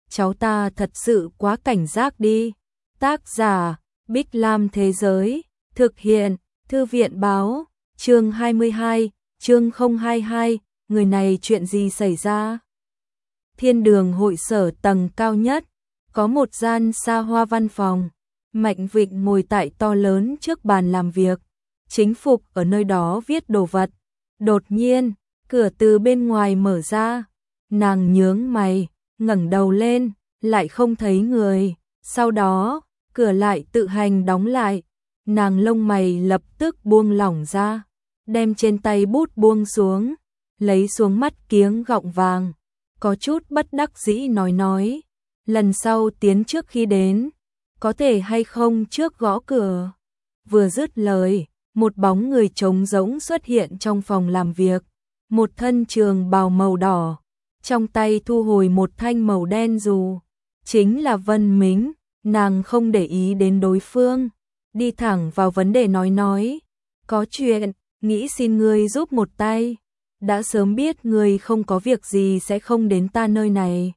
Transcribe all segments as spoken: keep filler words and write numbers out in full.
cháu ta thật sự quá cảnh giác đi. Tác giả, Bích Lam Thế Giới, thực hiện, Thư viện Báo, chương hai mươi hai, chương không hai hai, người này chuyện gì xảy ra? Thiên đường hội sở tầng cao nhất, có một gian xa hoa văn phòng. Mạnh Vịnh ngồi tại to lớn trước bàn làm việc, chính phục ở nơi đó viết đồ vật. Đột nhiên, cửa từ bên ngoài mở ra, nàng nhướng mày, ngẩng đầu lên, lại không thấy người. Sau đó, cửa lại tự hành đóng lại, nàng lông mày lập tức buông lỏng ra, đem trên tay bút buông xuống, lấy xuống mắt kiếng gọng vàng, có chút bất đắc dĩ nói nói, lần sau tiến trước khi đến, có thể hay không trước gõ cửa. Vừa dứt lời, một bóng người trống rỗng xuất hiện trong phòng làm việc, một thân trường bào màu đỏ, trong tay thu hồi một thanh màu đen dù, chính là Vân Mính. Nàng không để ý đến đối phương, đi thẳng vào vấn đề nói nói, có chuyện, nghĩ xin ngươi giúp một tay, đã sớm biết ngươi không có việc gì sẽ không đến ta nơi này.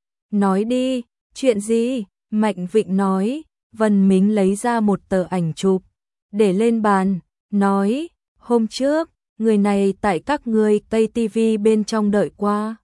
Nói đi, chuyện gì? Mạnh Vịnh nói. Vân Mính lấy ra một tờ ảnh chụp, để lên bàn, nói, hôm trước, người này tại các ngươi cây tivi bên trong đợi qua.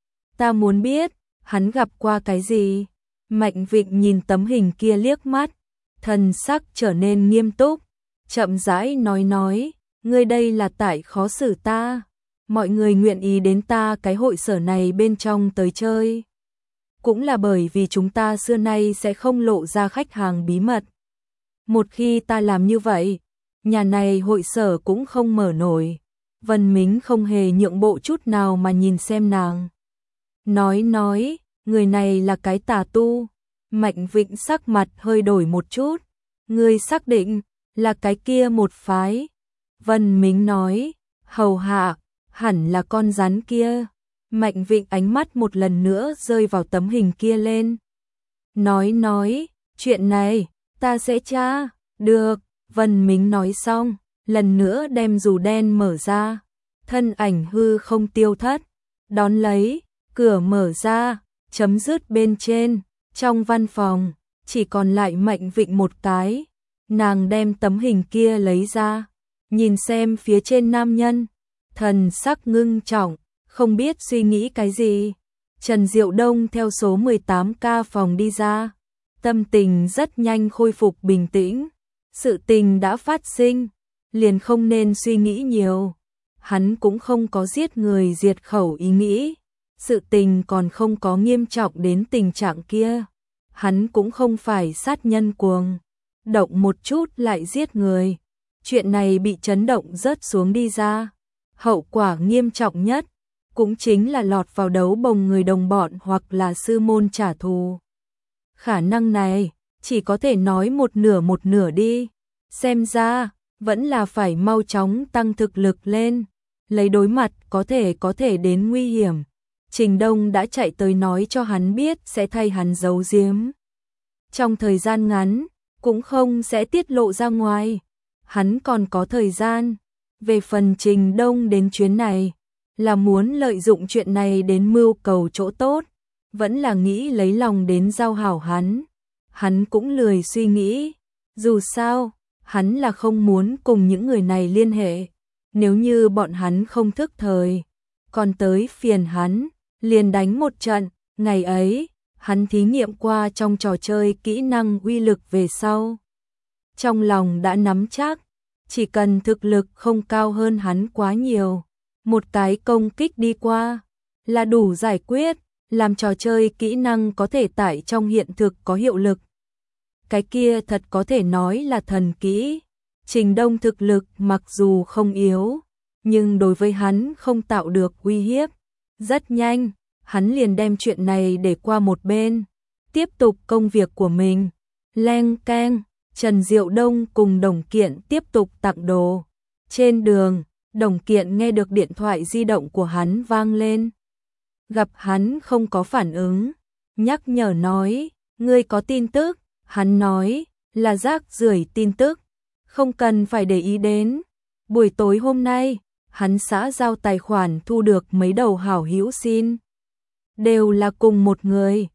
Ta muốn biết, hắn gặp qua cái gì? Mạnh Vịnh nhìn tấm hình kia liếc mắt, thần sắc trở nên nghiêm túc, chậm rãi nói nói, ngươi đây là tại khó xử ta, mọi người nguyện ý đến ta cái hội sở này bên trong tới chơi. Cũng là bởi vì chúng ta xưa nay sẽ không lộ ra khách hàng bí mật. Một khi ta làm như vậy, nhà này hội sở cũng không mở nổi. Vân Mính không hề nhượng bộ chút nào mà nhìn xem nàng. Nói nói, người này là cái tà tu. Mạnh Vịnh sắc mặt hơi đổi một chút. Ngươi xác định là cái kia một phái. Vân Mính nói, hầu hạ, hẳn là con rắn kia. Mạnh Vịnh ánh mắt một lần nữa rơi vào tấm hình kia lên. Nói nói, chuyện này, ta sẽ tra. Được, Vân Mính nói xong, lần nữa đem dù đen mở ra. Thân ảnh hư không tiêu thất. Đón lấy, cửa mở ra, chấm dứt bên trên. Trong văn phòng, chỉ còn lại Mạnh Vịnh một cái. Nàng đem tấm hình kia lấy ra, nhìn xem phía trên nam nhân. Thần sắc ngưng trọng, không biết suy nghĩ cái gì. Trần Diệu Đông theo số mười tám ca phòng đi ra. Tâm tình rất nhanh khôi phục bình tĩnh. Sự tình đã phát sinh, liền không nên suy nghĩ nhiều. Hắn cũng không có giết người diệt khẩu ý nghĩ. Sự tình còn không có nghiêm trọng đến tình trạng kia. Hắn cũng không phải sát nhân cuồng, động một chút lại giết người. Chuyện này bị chấn động rớt xuống đi ra. Hậu quả nghiêm trọng nhất, cũng chính là lọt vào đấu bồng người đồng bọn hoặc là sư môn trả thù. Khả năng này, chỉ có thể nói một nửa một nửa đi. Xem ra, vẫn là phải mau chóng tăng thực lực lên. Lấy đối mặt có thể có thể đến nguy hiểm. Trình Đông đã chạy tới nói cho hắn biết sẽ thay hắn giấu giếm. Trong thời gian ngắn, cũng không sẽ tiết lộ ra ngoài. Hắn còn có thời gian. Về phần Trình Đông đến chuyến này, là muốn lợi dụng chuyện này đến mưu cầu chỗ tốt, vẫn là nghĩ lấy lòng đến giao hảo hắn. Hắn cũng lười suy nghĩ. Dù sao, hắn là không muốn cùng những người này liên hệ. Nếu như bọn hắn không thức thời, còn tới phiền hắn, liền đánh một trận. Ngày ấy, hắn thí nghiệm qua trong trò chơi kỹ năng uy lực về sau. Trong lòng đã nắm chắc, chỉ cần thực lực không cao hơn hắn quá nhiều, một cái công kích đi qua là đủ giải quyết, làm trò chơi kỹ năng có thể tại trong hiện thực có hiệu lực. Cái kia thật có thể nói là thần kỹ. Trình Đông thực lực mặc dù không yếu, nhưng đối với hắn không tạo được uy hiếp. Rất nhanh, hắn liền đem chuyện này để qua một bên, tiếp tục công việc của mình. Leng keng, Trần Diệu Đông cùng Đồng Kiện tiếp tục tặng đồ. Trên đường, Đồng Kiện nghe được điện thoại di động của hắn vang lên. Gặp hắn không có phản ứng, nhắc nhở nói, ngươi có tin tức. Hắn nói, là rác rưởi tin tức, không cần phải để ý đến. Buổi tối hôm nay, hắn xã giao tài khoản thu được mấy đầu hảo hữu xin. Đều là cùng một người.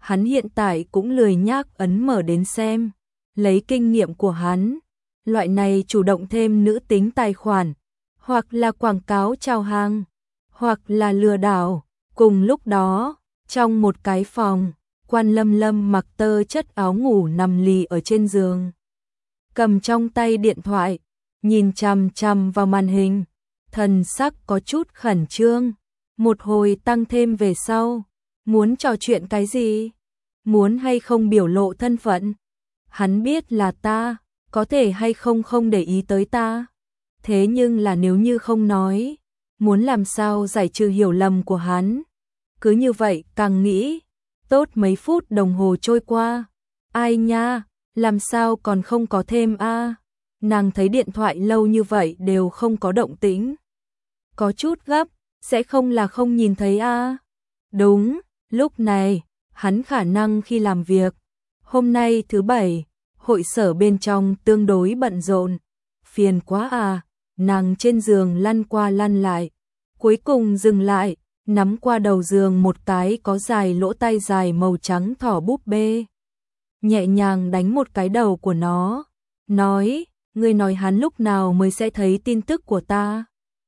hắn hiện tại cũng lười nhác ấn mở đến xem. Lấy kinh nghiệm của hắn, loại này chủ động thêm nữ tính tài khoản, hoặc là quảng cáo chào hàng, hoặc là lừa đảo. Cùng lúc đó, trong một cái phòng, Quan Lâm Lâm mặc tơ chất áo ngủ nằm lì ở trên giường, cầm trong tay điện thoại, nhìn chằm chằm vào màn hình, thần sắc có chút khẩn trương. Một hồi tăng thêm về sau, muốn trò chuyện cái gì? Muốn hay không biểu lộ thân phận? Hắn biết là ta, có thể hay không không để ý tới ta. Thế nhưng là nếu như không nói, muốn làm sao giải trừ hiểu lầm của hắn? Cứ như vậy càng nghĩ, tốt mấy phút đồng hồ trôi qua. Ai nha, làm sao còn không có thêm a? À? Nàng thấy điện thoại lâu như vậy đều không có động tĩnh. Có chút gấp, sẽ không là không nhìn thấy a? À? Đúng, lúc này, hắn khả năng khi làm việc. Hôm nay thứ bảy, hội sở bên trong tương đối bận rộn. Phiền quá à, nàng trên giường lăn qua lăn lại. Cuối cùng dừng lại, nắm qua đầu giường một cái có dài lỗ tai dài màu trắng thỏ búp bê. Nhẹ nhàng đánh một cái đầu của nó, nói, ngươi nói hắn lúc nào mới sẽ thấy tin tức của ta.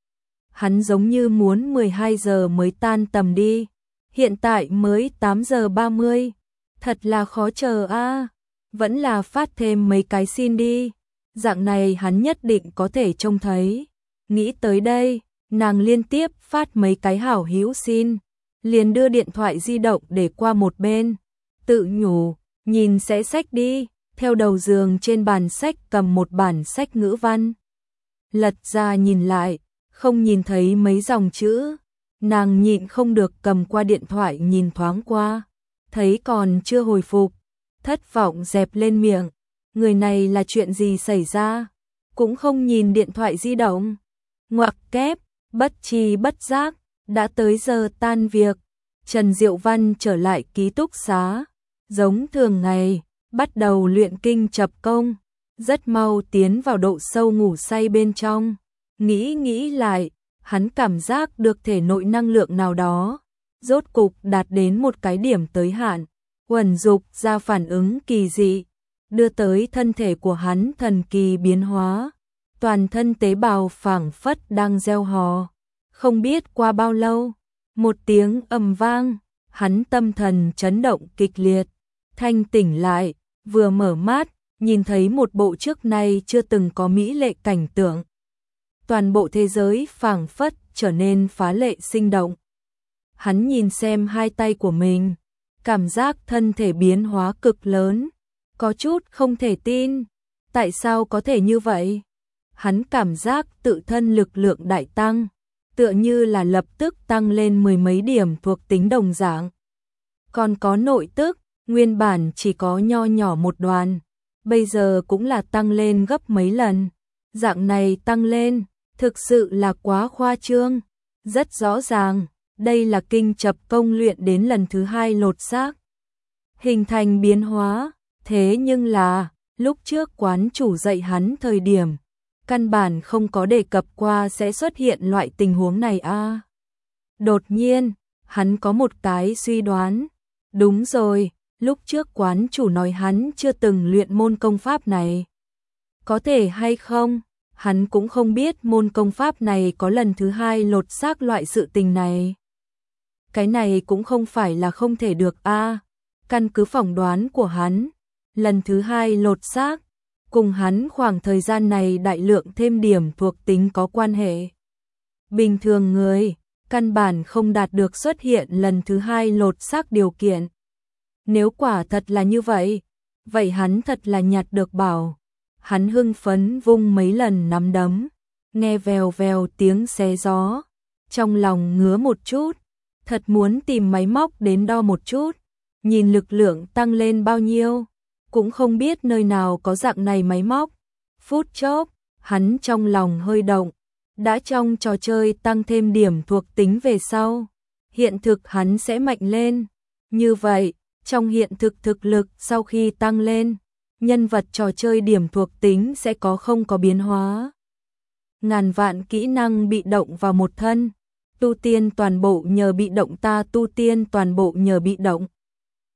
Hắn giống như muốn mười hai giờ mới tan tầm đi, hiện tại mới tám giờ ba mươi, thật là khó chờ a. À. Vẫn là phát thêm mấy cái xin đi, dạng này hắn nhất định có thể trông thấy. Nghĩ tới đây, nàng liên tiếp phát mấy cái hảo hữu xin, liền đưa điện thoại di động để qua một bên, tự nhủ, nhìn sẽ sách đi, theo đầu giường trên bàn sách cầm một bản sách ngữ văn. Lật ra nhìn lại, không nhìn thấy mấy dòng chữ, nàng nhịn không được cầm qua điện thoại nhìn thoáng qua, thấy còn chưa hồi phục, thất vọng dẹp lên miệng, người này là chuyện gì xảy ra, cũng không nhìn điện thoại di động. Ngoặc kép, bất tri bất giác, đã tới giờ tan việc, Trần Diệu Văn trở lại ký túc xá, giống thường ngày, bắt đầu luyện kinh chập công, rất mau tiến vào độ sâu ngủ say bên trong. Nghĩ nghĩ lại, hắn cảm giác được thể nội năng lượng nào đó, rốt cục đạt đến một cái điểm tới hạn, quần dục ra phản ứng kỳ dị, đưa tới thân thể của hắn thần kỳ biến hóa, toàn thân tế bào phảng phất đang reo hò. Không biết qua bao lâu, một tiếng ầm vang, hắn tâm thần chấn động kịch liệt, thanh tỉnh lại, vừa mở mắt, nhìn thấy một bộ trước nay chưa từng có mỹ lệ cảnh tượng. Toàn bộ thế giới phảng phất trở nên phá lệ sinh động. Hắn nhìn xem hai tay của mình, cảm giác thân thể biến hóa cực lớn, có chút không thể tin, tại sao có thể như vậy? Hắn cảm giác tự thân lực lượng đại tăng, tựa như là lập tức tăng lên mười mấy điểm thuộc tính đồng dạng. Còn có nội tức, nguyên bản chỉ có nho nhỏ một đoàn, bây giờ cũng là tăng lên gấp mấy lần. Dạng này tăng lên, thực sự là quá khoa trương. Rất rõ ràng, đây là kinh chập công luyện đến lần thứ hai lột xác, hình thành biến hóa. Thế nhưng là, lúc trước quán chủ dạy hắn thời điểm, căn bản không có đề cập qua sẽ xuất hiện loại tình huống này a. À. Đột nhiên, hắn có một cái suy đoán. Đúng rồi, lúc trước quán chủ nói hắn chưa từng luyện môn công pháp này. Có thể hay không, hắn cũng không biết môn công pháp này có lần thứ hai lột xác loại sự tình này. Cái này cũng không phải là không thể được a. À. Căn cứ phỏng đoán của hắn, lần thứ hai lột xác, cùng hắn khoảng thời gian này đại lượng thêm điểm thuộc tính có quan hệ. Bình thường người, căn bản không đạt được xuất hiện lần thứ hai lột xác điều kiện. Nếu quả thật là như vậy, vậy hắn thật là nhặt được bảo. Hắn hưng phấn vung mấy lần nắm đấm, nghe vèo vèo tiếng xé gió, trong lòng ngứa một chút, thật muốn tìm máy móc đến đo một chút, nhìn lực lượng tăng lên bao nhiêu, cũng không biết nơi nào có dạng này máy móc. Phút chốc, hắn trong lòng hơi động, đã trong trò chơi tăng thêm điểm thuộc tính về sau, hiện thực hắn sẽ mạnh lên. Như vậy, trong hiện thực thực lực sau khi tăng lên, nhân vật trò chơi điểm thuộc tính sẽ có không có biến hóa. Ngàn vạn kỹ năng bị động vào một thân, tu tiên toàn bộ nhờ bị động ta tu tiên toàn bộ nhờ bị động.